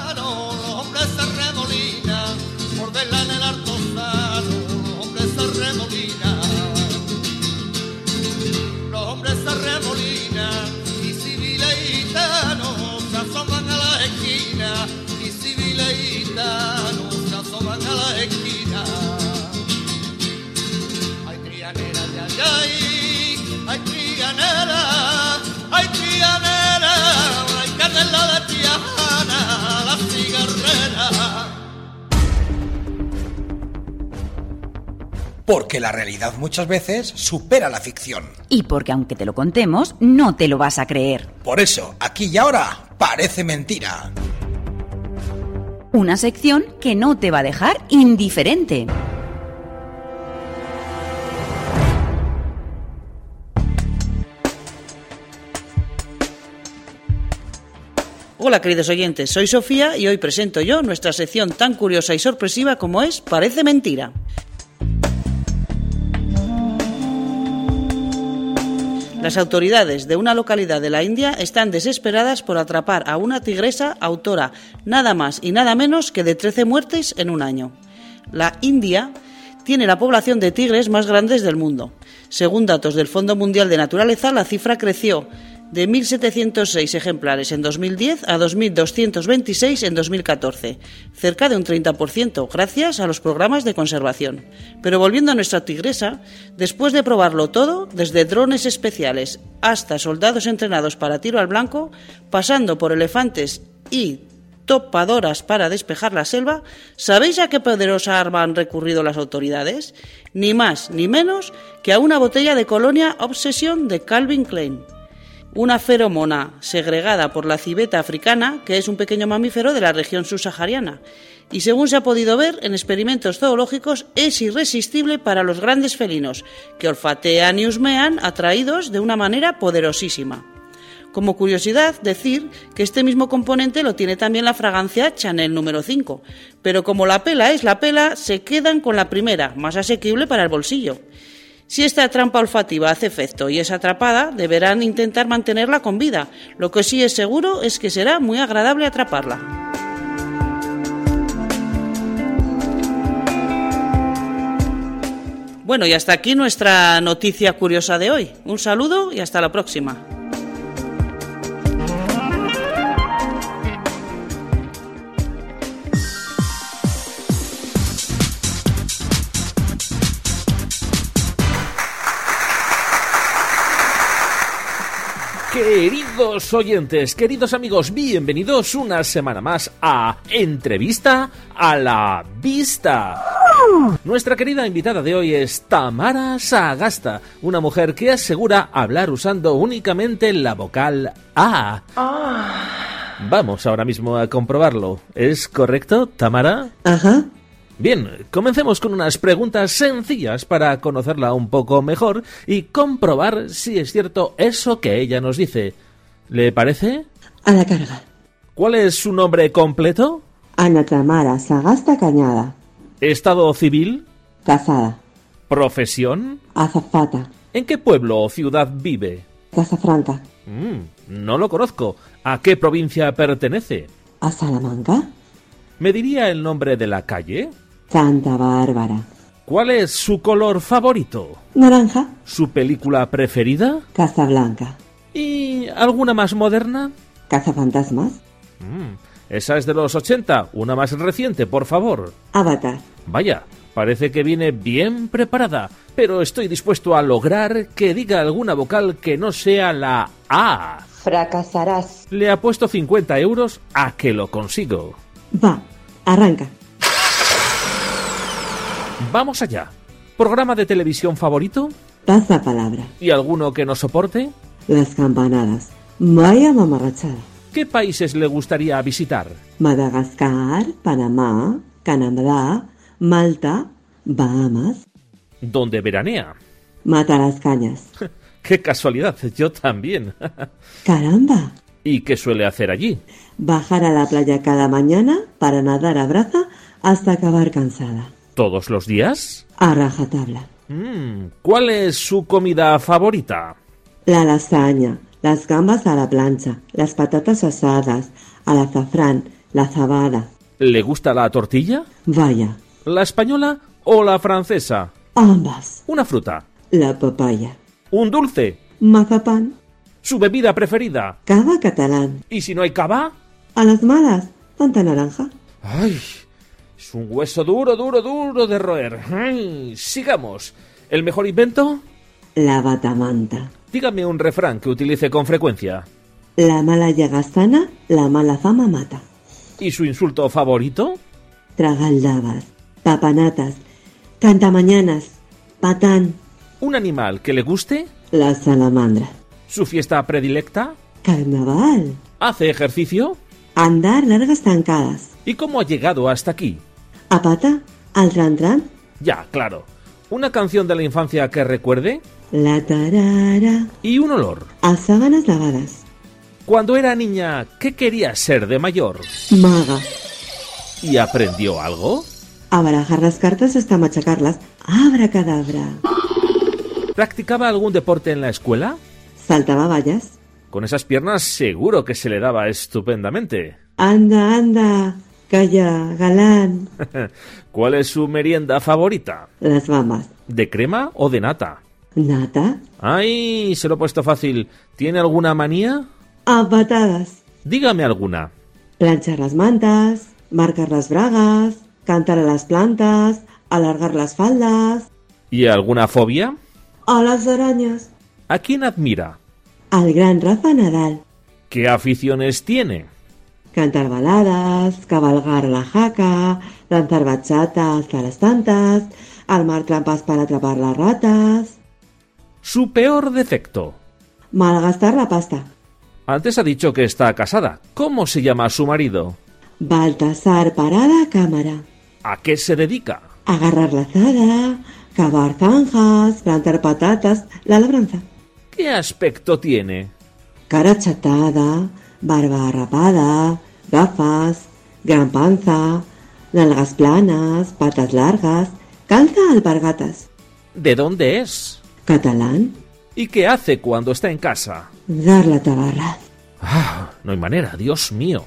Porque la realidad muchas veces supera la ficción. Y porque aunque te lo contemos, no te lo vas a creer. Por eso, aquí y ahora, parece mentira. Una sección que no te va a dejar indiferente. Hola queridos oyentes, soy Sofía y hoy presento yo nuestra sección tan curiosa y sorpresiva como es Parece Mentira. Las autoridades de una localidad de la India están desesperadas por atrapar a una tigresa autora nada más y nada menos que de 13 muertes en un año. La India tiene la población de tigres más grandes del mundo. Según datos del Fondo Mundial de Naturaleza, la cifra creció de 1.706 ejemplares en 2010 a 2.226 en 2014, cerca de un 30%, gracias a los programas de conservación. Pero volviendo a nuestra tigresa, después de probarlo todo, desde drones especiales hasta soldados entrenados para tiro al blanco, pasando por elefantes y topadoras para despejar la selva, ¿sabéis a qué poderosa arma han recurrido las autoridades? Ni más ni menos que a una botella de Colonia Obsession de Calvin Klein. Una feromona segregada por la civeta africana, que es un pequeño mamífero de la región subsahariana. Y según se ha podido ver en experimentos zoológicos, es irresistible para los grandes felinos, que olfatean y husmean atraídos de una manera poderosísima. Como curiosidad, decir que este mismo componente lo tiene también la fragancia Chanel número 5. Pero como la pela es la pela, se quedan con la primera, más asequible para el bolsillo. Si esta trampa olfativa hace efecto y es atrapada, deberán intentar mantenerla con vida. Lo que sí es seguro es que será muy agradable atraparla. Bueno, y hasta aquí nuestra noticia curiosa de hoy. Un saludo y hasta la próxima. Queridos oyentes, queridos amigos, bienvenidos una semana más a Entrevista a la Vista. Nuestra querida invitada de hoy es Tamara Sagasta, una mujer que asegura hablar usando únicamente la vocal A. Vamos ahora mismo a comprobarlo. ¿Es correcto, Tamara? Ajá. Bien, comencemos con unas preguntas sencillas para conocerla un poco mejor y comprobar si es cierto eso que ella nos dice. ¿Le parece? A la carga. ¿Cuál es su nombre completo? Ana Tamara Sagasta Cañada. ¿Estado civil? Casada. ¿Profesión? Azafata. ¿En qué pueblo o ciudad vive? Casafranca. No lo conozco. ¿A qué provincia pertenece? ¿A Salamanca? ¿Me diría el nombre de la calle? Santa Bárbara. ¿Cuál es su color favorito? Naranja. ¿Su película preferida? Casablanca. ¿Y alguna más moderna? Cazafantasmas. Esa es de los 80, una más reciente, por favor. Avatar. Vaya, parece que viene bien preparada, pero estoy dispuesto a lograr que diga alguna vocal que no sea la A. Fracasarás. Le apuesto 50 euros a que lo consigo. Va, arranca. Vamos allá. ¿Programa de televisión favorito? Pasa palabra. ¿Y alguno que no soporte? Las campanadas. Vaya mamarrachada. ¿Qué países le gustaría visitar? Madagascar, Panamá, Canadá, Malta, Bahamas. ¿Dónde veranea? Mata las cañas. ¡Qué casualidad! Yo también. ¡Caramba! ¿Y qué suele hacer allí? Bajar a la playa cada mañana para nadar a braza hasta acabar cansada. ¿Todos los días? A rajatabla. ¿Cuál es su comida favorita? La lasaña, las gambas a la plancha, las patatas asadas, al azafrán, la zabada. ¿Le gusta la tortilla? Vaya. ¿La española o la francesa? Ambas. ¿Una fruta? La papaya. ¿Un dulce? Mazapán. ¿Su bebida preferida? Cava catalán. ¿Y si no hay cava? A las malas, tanta naranja. ¡Ay! Es un hueso duro de roer. ¡Ay! Sigamos. ¿El mejor invento? La batamanta. Dígame un refrán que utilice con frecuencia. La mala llaga sana, la mala fama mata. ¿Y su insulto favorito? Tragaldabas, papanatas, cantamañanas, patán. ¿Un animal que le guste? La salamandra. ¿Su fiesta predilecta? Carnaval. ¿Hace ejercicio? Andar largas zancadas. ¿Y cómo ha llegado hasta aquí? ¿A pata? ¿Al tran-tran? Ya, claro. ¿Una canción de la infancia que recuerde? La tarara. ¿Y un olor? A sábanas lavadas. Cuando era niña, ¿qué quería ser de mayor? Maga. ¿Y aprendió algo? A barajar las cartas hasta machacarlas. Abracadabra. ¿Practicaba algún deporte en la escuela? Saltaba vallas. Con esas piernas seguro que se le daba estupendamente. Anda, anda. Calla, galán. ¿Cuál es su merienda favorita? Las bambas. ¿De crema o de nata? ¿Nata? ¡Ay! Se lo he puesto fácil. ¿Tiene alguna manía? A patadas. Dígame alguna. Planchar las mantas, marcar las bragas, cantar a las plantas, alargar las faldas. ¿Y alguna fobia? A las arañas. ¿A quién admira? Al gran Rafa Nadal. ¿Qué aficiones tiene? Cantar baladas, cabalgar la jaca, lanzar bachata hasta las tantas, armar trampas para atrapar las ratas. ¿Su peor defecto? Malgastar la pasta. Antes ha dicho que está casada. ¿Cómo se llama su marido? Baltasar Parada Cámara. ¿A qué se dedica? Agarrar la azada, cavar zanjas, plantar patatas, la labranza. ¿Qué aspecto tiene? Cara achatada, barba rapada, gafas, gran panza, nalgas planas, patas largas, calza alpargatas. ¿De dónde es? Catalán. ¿Y qué hace cuando está en casa? Dar la tabarra. No hay manera, Dios mío.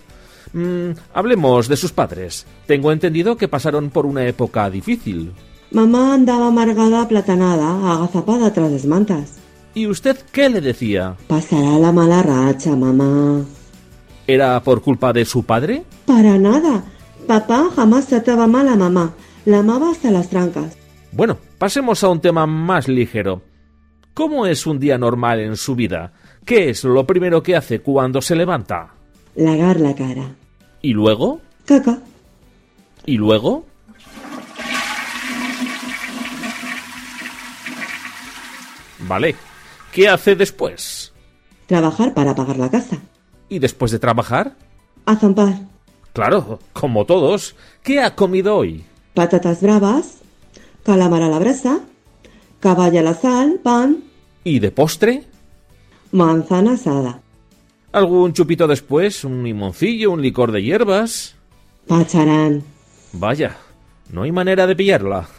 Hablemos de sus padres. Tengo entendido que pasaron por una época difícil. Mamá andaba amargada, aplatanada, agazapada tras las mantas. ¿Y usted qué le decía? Pasará la mala racha, mamá. ¿Era por culpa de su padre? Para nada. Papá jamás trataba mal a mamá. La amaba hasta las trancas. Bueno, pasemos a un tema más ligero. ¿Cómo es un día normal en su vida? ¿Qué es lo primero que hace cuando se levanta? Lavar la cara. ¿Y luego? Caca. ¿Y luego? Vale. ¿Qué hace después? Trabajar para pagar la casa. ¿Y después de trabajar? A zampar. Claro, como todos. ¿Qué ha comido hoy? Patatas bravas, calamar a la brasa, caballa a la sal, pan. ¿Y de postre? Manzana asada. ¿Algún chupito después? ¿Un limoncillo? ¿Un licor de hierbas? Pacharán. Vaya, no hay manera de pillarla.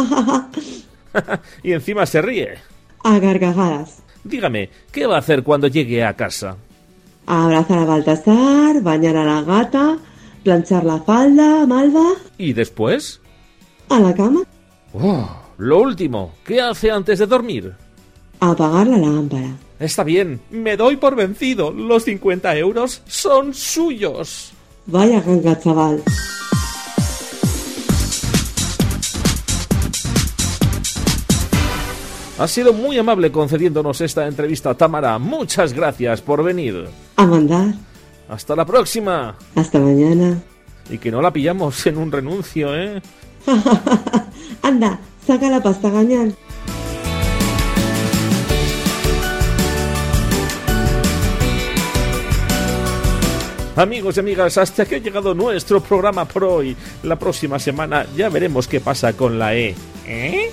Y encima se ríe. A gargajadas. Dígame, ¿qué va a hacer cuando llegue a casa? Abrazar a Baltasar, bañar a la gata, planchar la falda, Malva. ¿Y después? A la cama. Lo último, ¿qué hace antes de dormir? Apagar la lámpara. Está bien, me doy por vencido. Los 50 euros son suyos. Vaya ganga, chaval. Has sido muy amable concediéndonos esta entrevista, Tamara. Muchas gracias por venir. A mandar. Hasta la próxima. Hasta mañana. Y que no la pillamos en un renuncio, ¿eh? Anda, saca la pasta, gañán. Amigos y amigas, hasta aquí ha llegado nuestro programa por hoy. La próxima semana ya veremos qué pasa con la E. ¿Eh?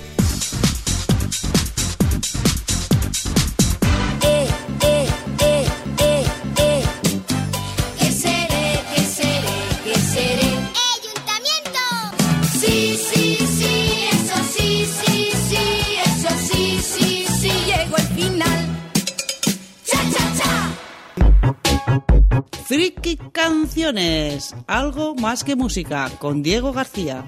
¿Qué seré? ¿Qué seré? ¿Qué seré? ¡Ayuntamiento! Sí, sí, sí, eso sí, sí, sí, eso sí, sí, sí, llegó el final. ¡Cha, cha, cha! Friki Canciones, algo más que música, con Diego García.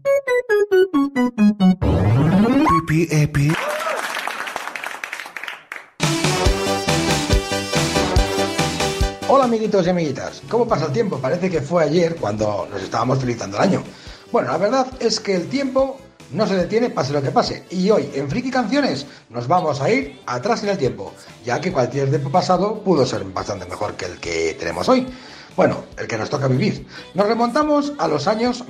Hola amiguitos y amiguitas, ¿cómo pasa el tiempo? Parece que fue ayer cuando nos estábamos felicitando el año. Bueno, la verdad es que el tiempo no se detiene pase lo que pase. Y hoy en Friki Canciones nos vamos a ir atrás en el tiempo, ya que cualquier tiempo pasado pudo ser bastante mejor que el que tenemos hoy. Bueno, el que nos toca vivir. Nos remontamos a los años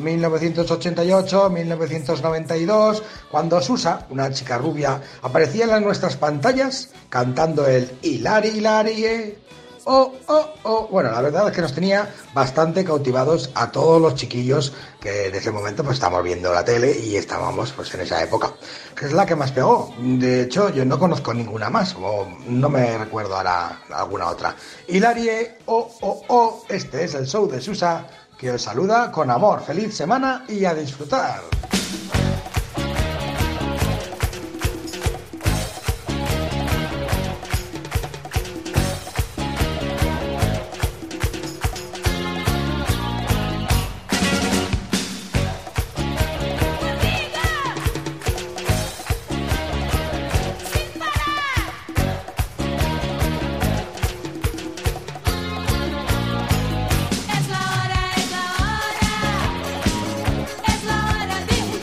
1988-1992, cuando Susa, una chica rubia, aparecía en nuestras pantallas cantando el Hilari, Hilari, oh, oh, oh. Bueno, la verdad es que nos tenía bastante cautivados a todos los chiquillos que en ese momento pues estábamos viendo la tele y estábamos pues en esa época, que es la que más pegó. De hecho, yo no conozco ninguna más, o no me recuerdo ahora alguna otra. Hilarie, oh, oh, oh, este es el show de Susa, que os saluda con amor. Feliz semana y a disfrutar. Es la hora de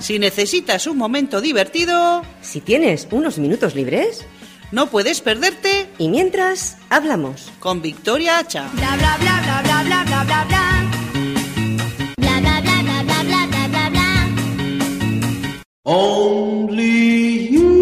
Si necesitas un momento divertido... Si tienes unos minutos libres... No puedes perderte... Y mientras, hablamos. Con Victoria Hacha. Bla, bla, bla, bla, bla, bla, bla, bla, bla. Bla, bla, bla, bla, bla, bla, bla, bla, bla. Only you.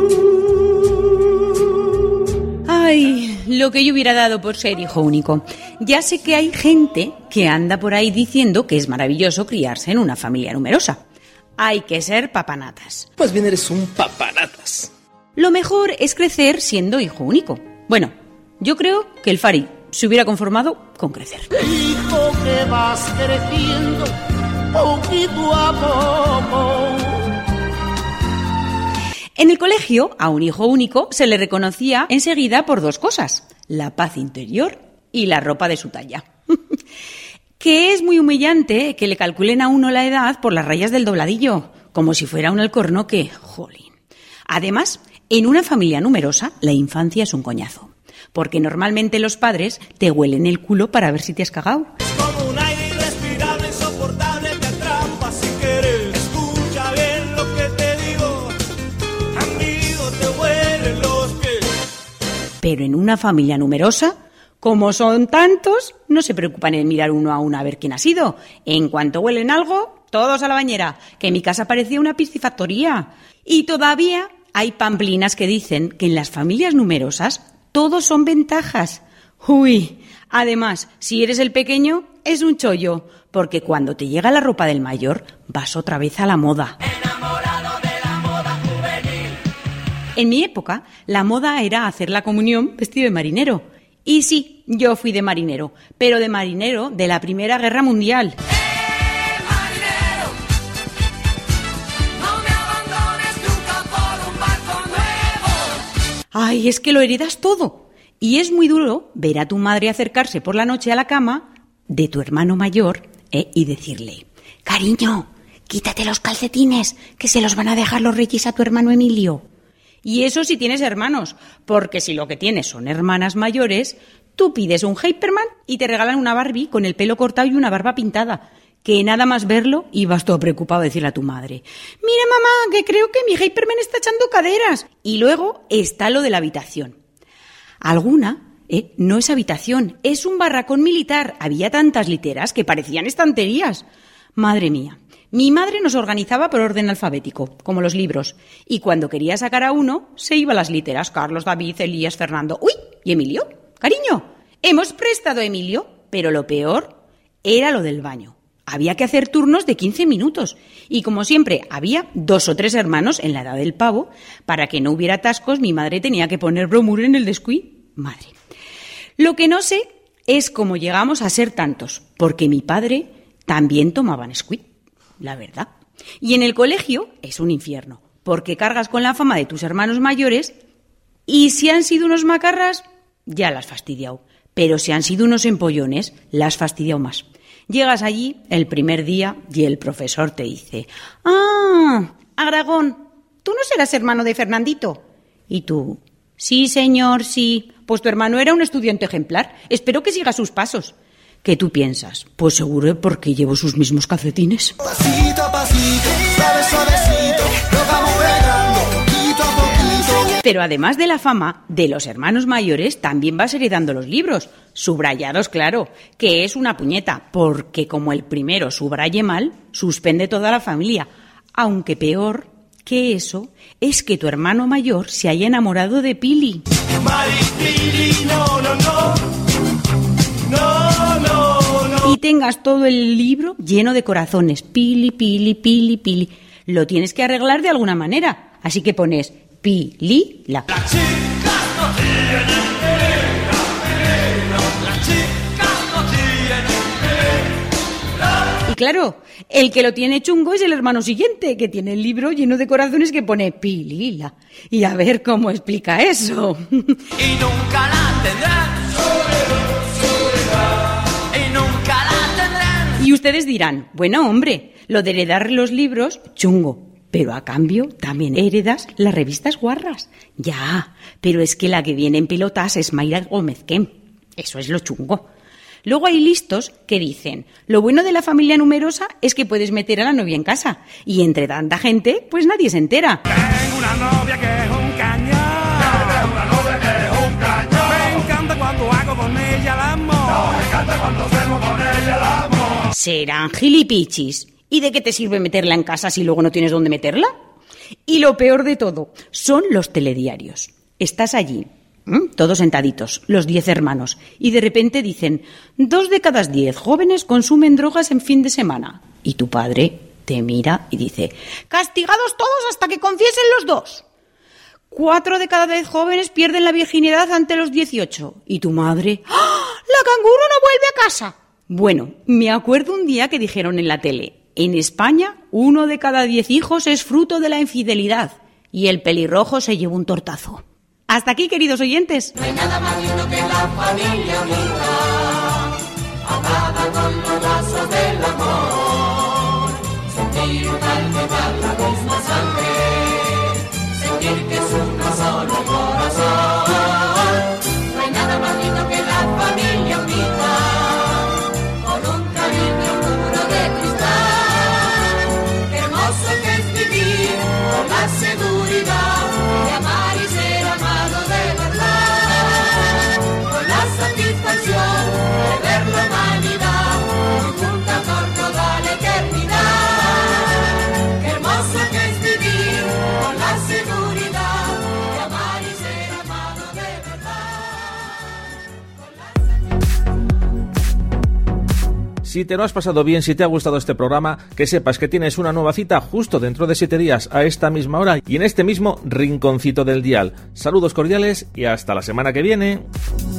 Ay, lo que yo hubiera dado por ser hijo único. Ya sé que hay gente que anda por ahí diciendo que es maravilloso criarse en una familia numerosa. Hay que ser papanatas. Pues bien, eres un papanatas. Lo mejor es crecer siendo hijo único. Bueno, yo creo que el Fari se hubiera conformado con crecer. Hijo que vas creciendo poquito a poco. En el colegio, a un hijo único se le reconocía enseguida por dos cosas: la paz interior y la ropa de su talla. Que es muy humillante que le calculen a uno la edad por las rayas del dobladillo, como si fuera un alcornoque. Jolín. Además, en una familia numerosa, la infancia es un coñazo, porque normalmente los padres te huelen el culo para ver si te has cagao. Es como un aire irrespirable, insoportable, te atrapa si quieres. Escucha bien lo que te digo, amigo, te huelen los pies. Pero en una familia numerosa, como son tantos, no se preocupan en mirar uno a uno a ver quién ha sido. En cuanto huelen algo, todos a la bañera, que en mi casa parecía una piscifactoría. Y todavía hay pamplinas que dicen que en las familias numerosas todos son ventajas. Uy, además, si eres el pequeño, es un chollo, porque cuando te llega la ropa del mayor, vas otra vez a la moda. Enamorado de la moda juvenil. En mi época, la moda era hacer la comunión vestido de marinero. Y sí, yo fui de marinero, pero de marinero de la Primera Guerra Mundial. Ay, es que lo heredas todo. Y es muy duro ver a tu madre acercarse por la noche a la cama de tu hermano mayor y decirle: cariño, quítate los calcetines, que se los van a dejar los reyes a tu hermano Emilio. Y eso si tienes hermanos, porque si lo que tienes son hermanas mayores, tú pides un Hyperman y te regalan una Barbie con el pelo cortado y una barba pintada, que nada más verlo ibas todo preocupado a decirle a tu madre: mira mamá, que creo que mi Hyperman está echando caderas. Y luego está lo de la habitación. Alguna no es habitación, es un barracón militar. Había tantas literas que parecían estanterías. Madre mía. Mi madre nos organizaba por orden alfabético, como los libros, y cuando quería sacar a uno, se iba a las literas: Carlos, David, Elías, Fernando. ¡Uy! ¿Y Emilio? Cariño, hemos prestado a Emilio, pero lo peor era lo del baño. Había que hacer turnos de 15 minutos, y como siempre había 2 o 3 hermanos en la edad del pavo, para que no hubiera atascos, mi madre tenía que poner bromur en el descuí. Madre. Lo que no sé es cómo llegamos a ser tantos, porque mi padre también tomaba Nesquik. La verdad. Y en el colegio es un infierno, porque cargas con la fama de tus hermanos mayores y si han sido unos macarras, ya las has fastidiado. Pero si han sido unos empollones, las has fastidiado más. Llegas allí el primer día y el profesor te dice: ¡ah, Aragón! ¿Tú no serás hermano de Fernandito? Y tú: sí, señor, sí. Pues tu hermano era un estudiante ejemplar. Espero que siga sus pasos. ¿Qué tú piensas? Pues seguro porque llevo sus mismos calcetines. Pasito a pasito, suave, suavecito, nos vamos pegando poquito a poquito. Pero además de la fama, de los hermanos mayores también vas heredando los libros. Subrayados, claro, que es una puñeta, porque como el primero subraye mal, suspende toda la familia. Aunque peor que eso es que tu hermano mayor se haya enamorado de Pili. Maripili, no, no, no. No, no, no. Y tengas todo el libro lleno de corazones. Pili, Pili, Pili, Pili. Lo tienes que arreglar de alguna manera. Así que pones Pili, la. Las chicas no tienen pelo, las chicas no tienen pelo. Y claro, el que lo tiene chungo es el hermano siguiente, que tiene el libro lleno de corazones que pone Pilila. Y a ver cómo explica eso. Y nunca la tendrán. Y ustedes dirán: bueno, hombre, lo de heredar los libros, chungo, pero a cambio también heredas las revistas guarras. Ya, pero es que la que viene en pelotas es Mayra Gómez Kemp. Eso es lo chungo. Luego hay listos que dicen, lo bueno de la familia numerosa es que puedes meter a la novia en casa. Y entre tanta gente, pues nadie se entera. Tengo una novia que es un cañón. Tengo una novia que es un cañón. Me encanta cuando hago con ella el amor. Me encanta cuando hacemos con ella el amor. Serán gilipichis. ¿Y de qué te sirve meterla en casa si luego no tienes dónde meterla? Y lo peor de todo, son los telediarios. Estás allí, todos sentaditos, los 10 hermanos, y de repente dicen, 2 de cada 10 jóvenes consumen drogas en fin de semana. Y tu padre te mira y dice, castigados todos hasta que confiesen los 2. 4 de cada 10 jóvenes pierden la virginidad ante los 18. Y tu madre, ¡ah! ¡La canguro no vuelve a casa! Bueno, me acuerdo un día que dijeron en la tele, en España, 1 de cada 10 hijos es fruto de la infidelidad y el pelirrojo se llevó un tortazo. Hasta aquí, queridos oyentes. No hay nada más lindo que la familia unida, atada con los lazos del amor. Sentir al llevar la misma sangre, sentir que es uno solo el corazón. No hay nada más lindo que la familia unida, con un cariño puro de cristal. Qué hermoso que es vivir con la seguridad de amar y ser amado de verdad, con la satisfacción de ver la humanidad junta por toda la eternidad. Qué hermoso que es vivir con la seguridad de amar y ser amado de Si te lo has pasado bien, si te ha gustado este programa, que sepas que tienes una nueva cita justo dentro de 7 días a esta misma hora y en este mismo rinconcito del dial. Saludos cordiales y hasta la semana que viene.